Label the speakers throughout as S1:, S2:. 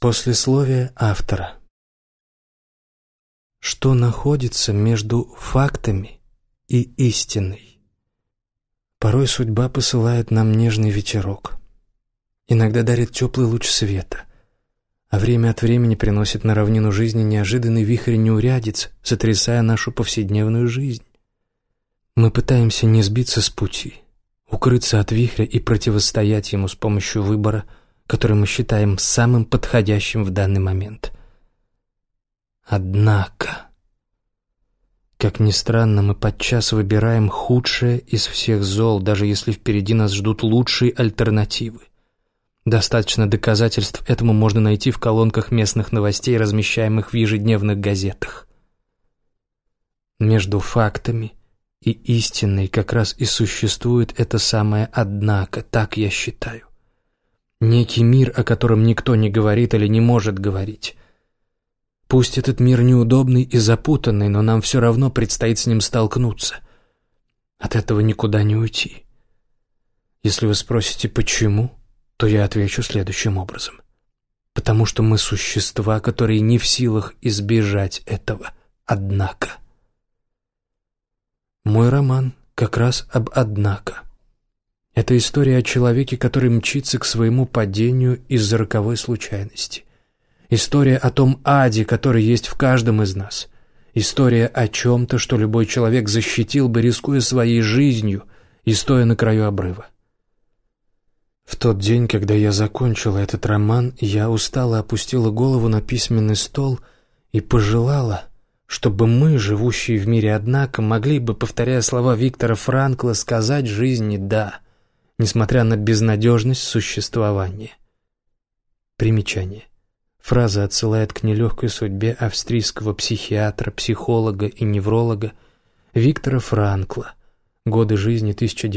S1: Послесловие автора. Что находится между фактами и истиной? Порой судьба посылает нам нежный ветерок, иногда дарит теплый луч света, а время от времени приносит на равнину жизни неожиданный вихрь неурядиц, сотрясая нашу повседневную жизнь. Мы пытаемся не сбиться с пути, укрыться от вихря и противостоять ему с помощью выбора, который мы считаем самым подходящим в данный момент. Однако, как ни странно, мы подчас выбираем худшее из всех зол, даже если впереди нас ждут лучшие альтернативы. Достаточно доказательств этому можно найти в колонках местных новостей, размещаемых в ежедневных газетах. Между фактами и истиной как раз и существует это самое «однако», так я считаю. Некий мир, о котором никто не говорит или не может говорить. Пусть этот мир неудобный и запутанный, но нам все равно предстоит с ним столкнуться. От этого никуда не уйти. Если вы спросите «почему?», то я отвечу следующим образом. Потому что мы существа, которые не в силах избежать этого «однако». Мой роман как раз об «однако». Это история о человеке, который мчится к своему падению из-за роковой случайности. История о том аде, который есть в каждом из нас. История о чем-то, что любой человек защитил бы, рискуя своей жизнью и стоя на краю обрыва. В тот день, когда я закончила этот роман, я устало опустила голову на письменный стол и пожелала, чтобы мы, живущие в мире «однако», могли бы, повторяя слова Виктора Франкла, сказать жизни «да», несмотря на безнадежность существования. Примечание. Фраза отсылает к нелегкой судьбе австрийского психиатра, психолога и невролога Виктора Франкла, годы жизни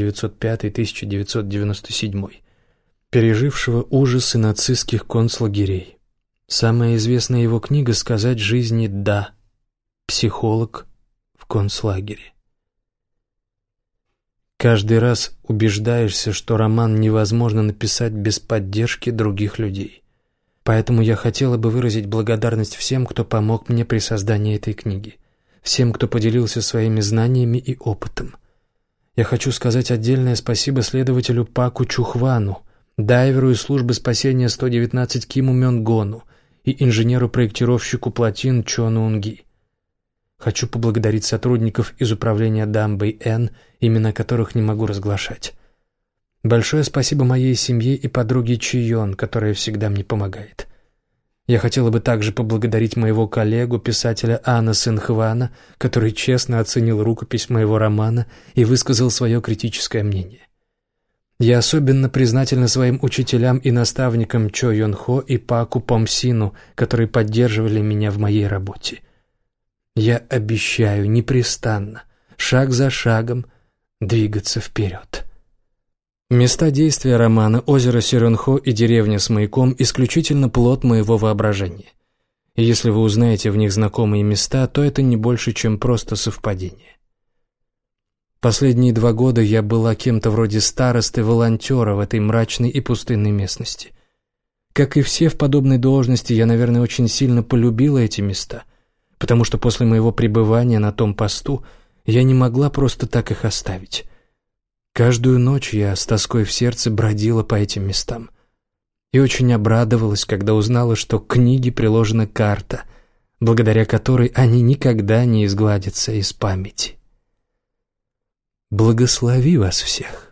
S1: 1905-1997, пережившего ужасы нацистских концлагерей. Самая известная его книга «Сказать жизни «да», психолог в концлагере». Каждый раз убеждаешься, что роман невозможно написать без поддержки других людей. Поэтому я хотела бы выразить благодарность всем, кто помог мне при создании этой книги, всем, кто поделился своими знаниями и опытом. Я хочу сказать отдельное спасибо следователю Паку Чухвану, дайверу из службы спасения 119 Киму Мёнгону и инженеру-проектировщику плотин Чону Унги. Хочу поблагодарить сотрудников из управления Дамбэй-Эн, имена которых не могу разглашать. Большое спасибо моей семье и подруге Чион, которая всегда мне помогает. Я хотела бы также поблагодарить моего коллегу, писателя Ана Синхвана, который честно оценил рукопись моего романа и высказал свое критическое мнение. Я особенно признательна своим учителям и наставникам Чо Йон Хо и Паку Помсину, которые поддерживали меня в моей работе. Я обещаю непрестанно, шаг за шагом, двигаться вперед. Места действия романа «Озеро Сиренхо» и «Деревня с маяком» исключительно плод моего воображения. И если вы узнаете в них знакомые места, то это не больше, чем просто совпадение. Последние 2 года я была кем-то вроде старосты-волонтера в этой мрачной и пустынной местности. Как и все в подобной должности, я, наверное, очень сильно полюбила эти места, потому что после моего пребывания на том посту я не могла просто так их оставить. Каждую ночь я с тоской в сердце бродила по этим местам и очень обрадовалась, когда узнала, что к книге приложена карта, благодаря которой они никогда не изгладятся из памяти. Благослови вас всех!